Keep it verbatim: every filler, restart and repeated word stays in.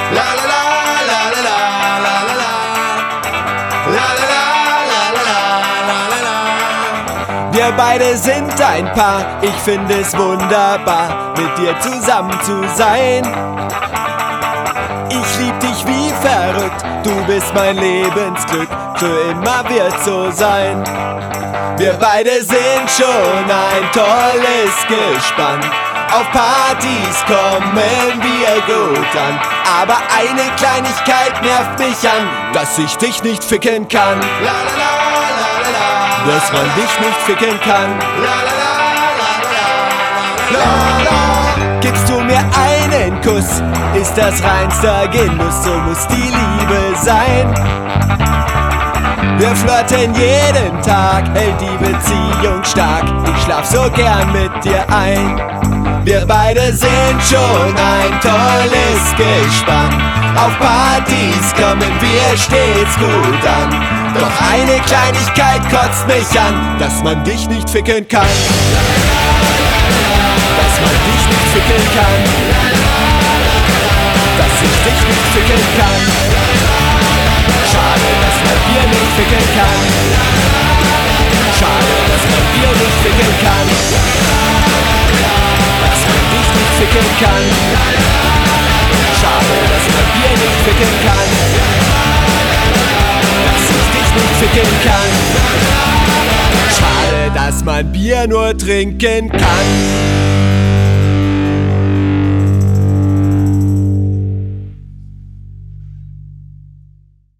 La la la la la la la la la. La la la la la la la la. Wir beide sind ein Paar, ich finde es wunderbar, mit dir zusammen zu sein. Ich lieb dich wie verrückt, du bist mein Lebensglück, für immer wird so sein. Wir beide sind schon ein tolles Gespann, auf Partys kommen wir gut an. Aber eine Kleinigkeit nervt mich an, dass ich dich nicht ficken kann. La, la, la, la, la, la. Dass man dich nicht ficken kann. La, la, la, la, la, la, la. Gibst du mir einen Kuss, ist das reinster Genuss, so muss die Liebe sein. Wir flirten jeden Tag, hält die Beziehung stark, ich schlaf so gern mit dir ein. Wir beide sind schon ein tolles Gespann, auf Partys kommen wir stets gut an. Doch eine Kleinigkeit kotzt mich an, dass man dich nicht ficken kann. Dass man dich nicht ficken kann. Dass ich dich nicht ficken kann. Schade, dass man wir nicht ficken kann. Schade, dass man wir nicht ficken kann. Dass man dich nicht ficken kann. Schade, dass man wir nicht ficken kann. Dass ich dich nicht ficken kann. Schade, dass man Bier nur trinken kann.